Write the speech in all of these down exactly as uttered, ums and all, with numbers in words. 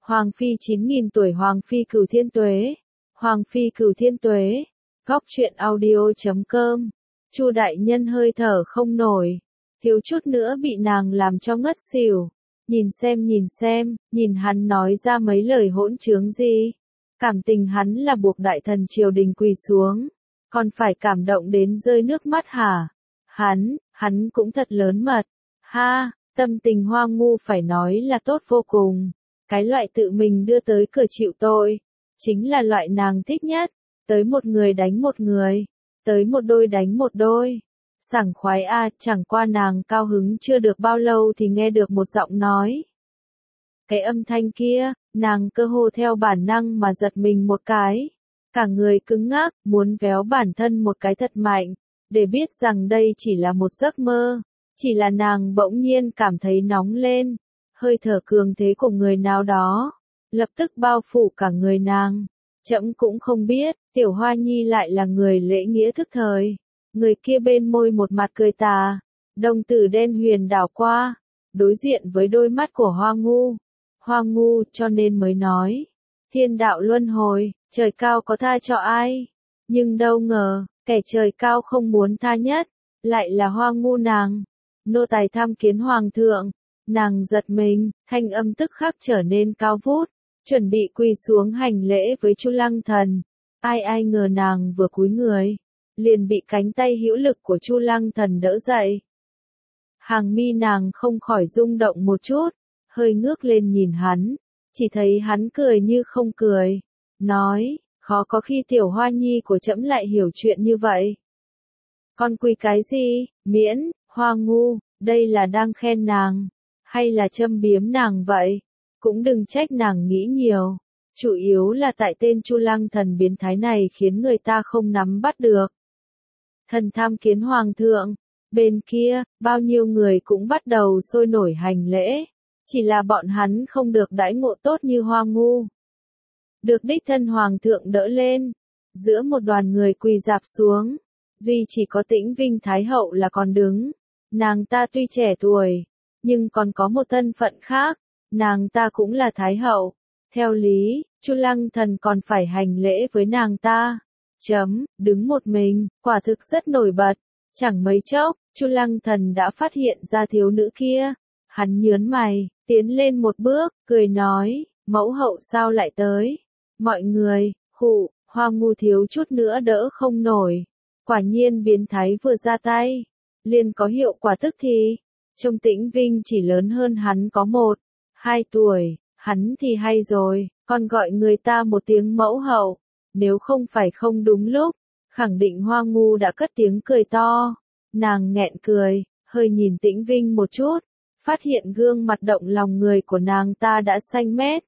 Hoàng phi chín nghìn tuổi Hoàng phi cửu thiên tuế. Hoàng phi cửu thiên tuế. Góc truyện audio chấm com. Chu đại nhân hơi thở không nổi, thiếu chút nữa bị nàng làm cho ngất xỉu. Nhìn xem nhìn xem, nhìn hắn nói ra mấy lời hỗn trướng gì. Cảm tình hắn là buộc đại thần triều đình quỳ xuống, còn phải cảm động đến rơi nước mắt hả? Hắn, hắn cũng thật lớn mật. Ha, tâm tình Hoa Ngu phải nói là tốt vô cùng. Cái loại tự mình đưa tới cửa chịu tội, chính là loại nàng thích nhất. Tới một người đánh một người, tới một đôi đánh một đôi. Sảng khoái a, à, chẳng qua nàng cao hứng chưa được bao lâu thì nghe được một giọng nói. Cái âm thanh kia, nàng cơ hồ theo bản năng mà giật mình một cái. Cả người cứng ngắc, muốn véo bản thân một cái thật mạnh, để biết rằng đây chỉ là một giấc mơ. Chỉ là nàng bỗng nhiên cảm thấy nóng lên, hơi thở cường thế của người nào đó, lập tức bao phủ cả người nàng. Trẫm cũng không biết, Tiểu Hoa Nhi lại là người lễ nghĩa thức thời. Người kia bên môi một mặt cười tà, đồng tử đen huyền đảo qua, đối diện với đôi mắt của Hoa Ngu. Hoa Ngu cho nên mới nói, thiên đạo luân hồi, trời cao có tha cho ai. Nhưng đâu ngờ, kẻ trời cao không muốn tha nhất, lại là Hoa Ngu nàng. Nô tài tham kiến hoàng thượng. Nàng giật mình, thanh âm tức khắc trở nên cao vút, chuẩn bị quỳ xuống hành lễ với Chu Lăng Thần. Ai ai ngờ nàng vừa cúi người, liền bị cánh tay hữu lực của Chu Lăng Thần đỡ dậy. Hàng mi nàng không khỏi rung động một chút, hơi ngước lên nhìn hắn, chỉ thấy hắn cười như không cười, nói, khó có khi Tiểu Hoa Nhi của trẫm lại hiểu chuyện như vậy. Con quỳ cái gì, miễn, Hoa Ngu, đây là đang khen nàng, hay là châm biếm nàng vậy? Cũng đừng trách nàng nghĩ nhiều, chủ yếu là tại tên Chu Lăng Thần biến thái này khiến người ta không nắm bắt được. Thần tham kiến hoàng thượng, bên kia, bao nhiêu người cũng bắt đầu sôi nổi hành lễ, chỉ là bọn hắn không được đãi ngộ tốt như Hoa Ngu. Được đích thân hoàng thượng đỡ lên, giữa một đoàn người quỳ rạp xuống, duy chỉ có Tĩnh Vinh Thái Hậu là còn đứng. Nàng ta tuy trẻ tuổi, nhưng còn có một thân phận khác, nàng ta cũng là Thái Hậu. Theo lý, Chu Lăng Thần còn phải hành lễ với nàng ta. Chấm, đứng một mình, quả thực rất nổi bật. Chẳng mấy chốc, Chu Lăng Thần đã phát hiện ra thiếu nữ kia. Hắn nhớn mày, tiến lên một bước, cười nói, mẫu hậu sao lại tới? Mọi người, khụ, Hoa Ngu thiếu chút nữa đỡ không nổi. Quả nhiên biến thái vừa ra tay, liền có hiệu quả tức thì. Trông Tĩnh Vinh chỉ lớn hơn hắn có một, hai tuổi, hắn thì hay rồi, còn gọi người ta một tiếng mẫu hậu. Nếu không phải không đúng lúc, khẳng định Hoa Ngu đã cất tiếng cười to. Nàng nghẹn cười, hơi nhìn Tĩnh Vinh một chút, phát hiện gương mặt động lòng người của nàng ta đã xanh mét.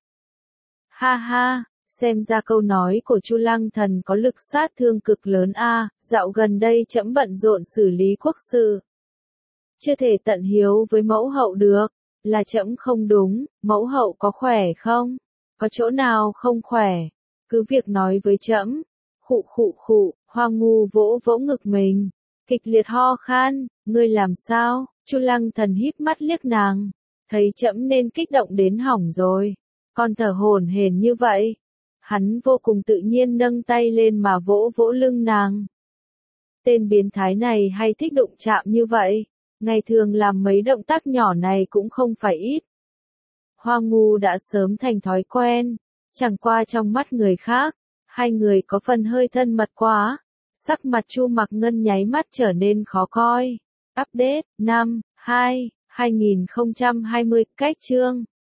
Ha ha, xem ra câu nói của Chu Lăng Thần có lực sát thương cực lớn a. À, dạo gần đây trẫm bận rộn xử lý quốc sự, chưa thể tận hiếu với mẫu hậu được, là trẫm không đúng. Mẫu hậu có khỏe không? Có chỗ nào không khỏe? Cứ việc nói với trẫm. Khụ khụ khụ, Hoa Ngu vỗ vỗ ngực mình, kịch liệt ho khan. Ngươi làm sao? Chu Lăng Thần híp mắt liếc nàng, thấy trẫm nên kích động đến hỏng rồi, còn thở hổn hển như vậy. Hắn vô cùng tự nhiên nâng tay lên mà vỗ vỗ lưng nàng. Tên biến thái này hay thích đụng chạm như vậy, ngày thường làm mấy động tác nhỏ này cũng không phải ít. Hoa Ngu đã sớm thành thói quen, chẳng qua trong mắt người khác, hai người có phần hơi thân mật quá. Sắc mặt Chu Mặc Ngân nháy mắt trở nên khó coi. Update, năm, hai, hai nghìn không trăm hai mươi, cách chương.